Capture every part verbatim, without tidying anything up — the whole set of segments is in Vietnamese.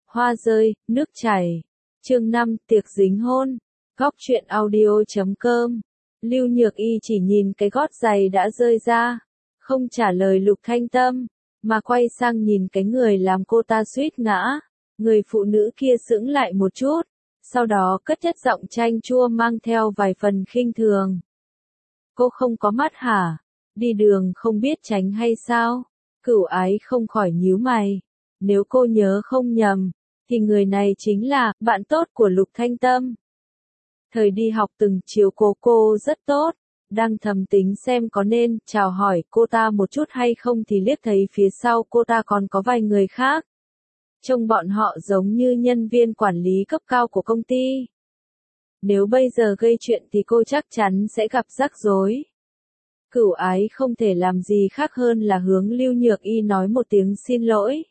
Hoa rơi, nước chảy. Chương năm, tiệc dính hôn. Góc truyện audio chấm com. Lưu Nhược Y chỉ nhìn cái gót giày đã rơi ra, không trả lời Lục Thanh Tâm, mà quay sang nhìn cái người làm cô ta suýt ngã. Người phụ nữ kia sững lại một chút, sau đó cất chất giọng chanh chua mang theo vài phần khinh thường. Cô không có mắt hả? Đi đường không biết tránh hay sao? Cửu Ái không khỏi nhíu mày. Nếu cô nhớ không nhầm, thì người này chính là bạn tốt của Lục Thanh Tâm. Thời đi học từng chiếu cố cô rất tốt, đang thầm tính xem có nên chào hỏi cô ta một chút hay không thì liếc thấy phía sau cô ta còn có vài người khác. Trông bọn họ giống như nhân viên quản lý cấp cao của công ty. Nếu bây giờ gây chuyện thì cô chắc chắn sẽ gặp rắc rối. Cửu Ái không thể làm gì khác hơn là hướng Lưu Nhược Y nói một tiếng xin lỗi.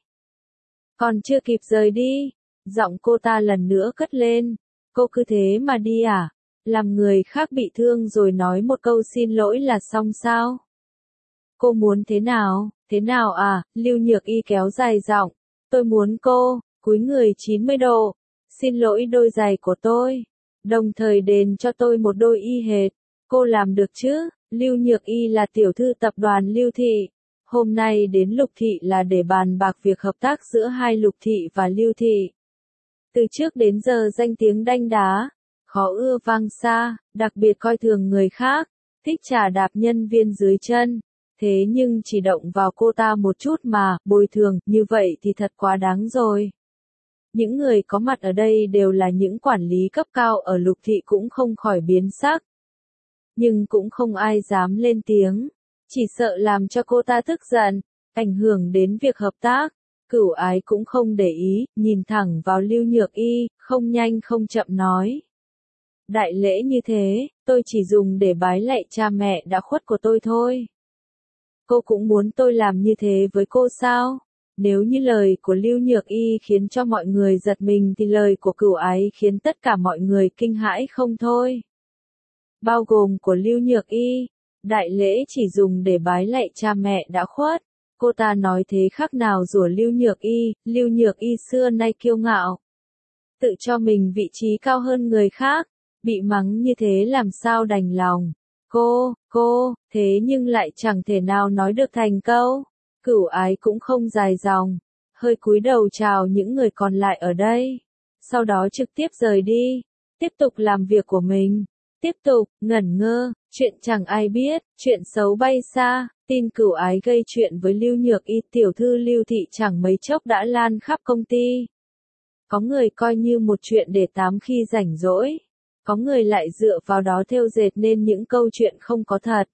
Còn chưa kịp rời đi, giọng cô ta lần nữa cất lên. Cô cứ thế mà đi à? Làm người khác bị thương rồi nói một câu xin lỗi là xong sao? Cô muốn thế nào? Thế nào à? Lưu Nhược Y kéo dài giọng. Tôi muốn cô, cúi người chín mươi độ. Xin lỗi đôi giày của tôi. Đồng thời đền cho tôi một đôi y hệt. Cô làm được chứ? Lưu Nhược Y là tiểu thư tập đoàn Lưu Thị. Hôm nay đến Lục Thị là để bàn bạc việc hợp tác giữa hai Lục Thị và Lưu Thị. Từ trước đến giờ danh tiếng đanh đá, khó ưa vang xa, đặc biệt coi thường người khác, thích trà đạp nhân viên dưới chân. Thế nhưng chỉ động vào cô ta một chút mà, bồi thường, như vậy thì thật quá đáng rồi. Những người có mặt ở đây đều là những quản lý cấp cao ở Lục Thị cũng không khỏi biến sắc. Nhưng cũng không ai dám lên tiếng, chỉ sợ làm cho cô ta tức giận, ảnh hưởng đến việc hợp tác. Cửu Ái cũng không để ý, nhìn thẳng vào Lưu Nhược Y, không nhanh không chậm nói. Đại lễ như thế, tôi chỉ dùng để bái lạy cha mẹ đã khuất của tôi thôi. Cô cũng muốn tôi làm như thế với cô sao? Nếu như lời của Lưu Nhược Y khiến cho mọi người giật mình thì lời của Cửu Ái khiến tất cả mọi người kinh hãi không thôi. Bao gồm của Lưu Nhược Y, đại lễ chỉ dùng để bái lạy cha mẹ đã khuất. Cô ta nói thế khác nào rủa Lưu Nhược Y, Lưu Nhược Y xưa nay kiêu ngạo. Tự cho mình vị trí cao hơn người khác, bị mắng như thế làm sao đành lòng. Cô, cô, thế nhưng lại chẳng thể nào nói được thành câu. Cửu Ái cũng không dài dòng, hơi cúi đầu chào những người còn lại ở đây. Sau đó trực tiếp rời đi, tiếp tục làm việc của mình. Tiếp tục, ngẩn ngơ, chuyện chẳng ai biết, chuyện xấu bay xa, tin Cửu Ái gây chuyện với Lưu Nhược Y tiểu thư Lưu Thị chẳng mấy chốc đã lan khắp công ty. Có người coi như một chuyện để tám khi rảnh rỗi, có người lại dựa vào đó thêu dệt nên những câu chuyện không có thật.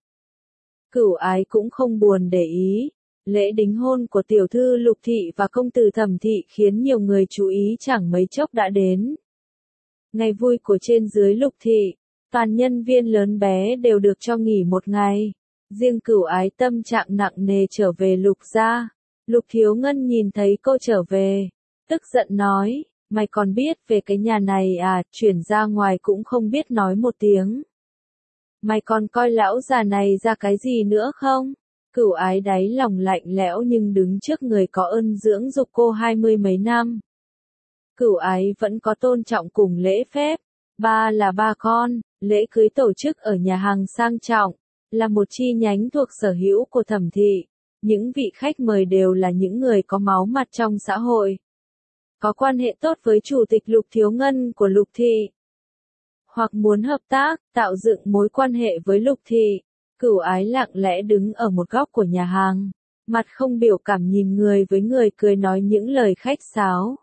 Cửu Ái cũng không buồn để ý, lễ đính hôn của tiểu thư Lục Thị và công tử Thẩm Thị khiến nhiều người chú ý chẳng mấy chốc đã đến. Ngày vui của trên dưới Lục Thị. Toàn nhân viên lớn bé đều được cho nghỉ một ngày. Riêng Cửu Ái tâm trạng nặng nề trở về Lục gia. Lục Thiếu Ngân nhìn thấy cô trở về, tức giận nói, mày còn biết về cái nhà này à, chuyển ra ngoài cũng không biết nói một tiếng. Mày còn coi lão già này ra cái gì nữa không? Cửu Ái đáy lòng lạnh lẽo nhưng đứng trước người có ơn dưỡng dục cô hai mươi mấy năm. Cửu Ái vẫn có tôn trọng cùng lễ phép. Ba là ba con, lễ cưới tổ chức ở nhà hàng sang trọng, là một chi nhánh thuộc sở hữu của Thẩm Thị. Những vị khách mời đều là những người có máu mặt trong xã hội. Có quan hệ tốt với Chủ tịch Lục Thiếu Ngân của Lục Thị. Hoặc muốn hợp tác, tạo dựng mối quan hệ với Lục Thị. Cửu Ái lặng lẽ đứng ở một góc của nhà hàng, mặt không biểu cảm nhìn người với người cười nói những lời khách sáo.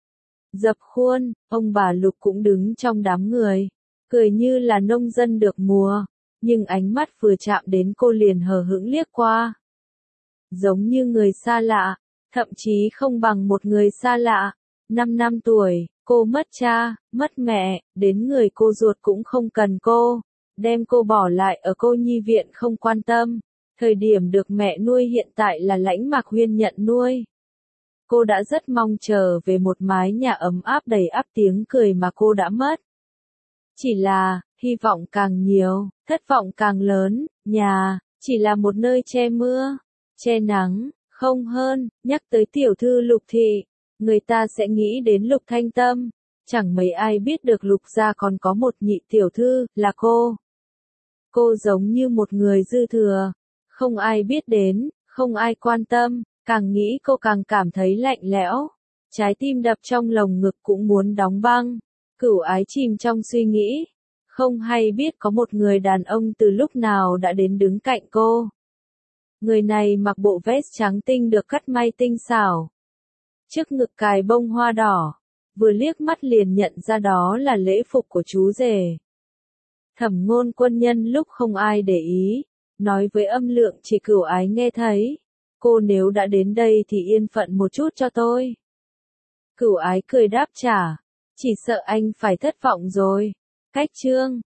Dập khuôn, ông bà Lục cũng đứng trong đám người, cười như là nông dân được mùa, nhưng ánh mắt vừa chạm đến cô liền hờ hững liếc qua. Giống như người xa lạ, thậm chí không bằng một người xa lạ. Năm năm tuổi, cô mất cha, mất mẹ, đến người cô ruột cũng không cần cô, đem cô bỏ lại ở cô nhi viện không quan tâm. Thời điểm được mẹ nuôi hiện tại là Lãnh Mạc Huyên nhận nuôi. Cô đã rất mong chờ về một mái nhà ấm áp đầy ắp tiếng cười mà cô đã mất. Chỉ là, hy vọng càng nhiều, thất vọng càng lớn, nhà, chỉ là một nơi che mưa, che nắng, không hơn. Nhắc tới tiểu thư Lục Thị, người ta sẽ nghĩ đến Lục Thanh Tâm. Chẳng mấy ai biết được Lục gia còn có một nhị tiểu thư, là cô. Cô giống như một người dư thừa. Không ai biết đến, không ai quan tâm, càng nghĩ cô càng cảm thấy lạnh lẽo. Trái tim đập trong lồng ngực cũng muốn đóng băng. Cửu Ái chìm trong suy nghĩ. Không hay biết có một người đàn ông từ lúc nào đã đến đứng cạnh cô. Người này mặc bộ vest trắng tinh được cắt may tinh xảo. Trước ngực cài bông hoa đỏ. Vừa liếc mắt liền nhận ra đó là lễ phục của chú rể. Thẩm Ngôn Quân nhân lúc không ai để ý, nói với âm lượng chỉ Cửu Ái nghe thấy. Cô nếu đã đến đây thì yên phận một chút cho tôi. Cửu Ái cười đáp trả. Chỉ sợ anh phải thất vọng rồi. Cách chương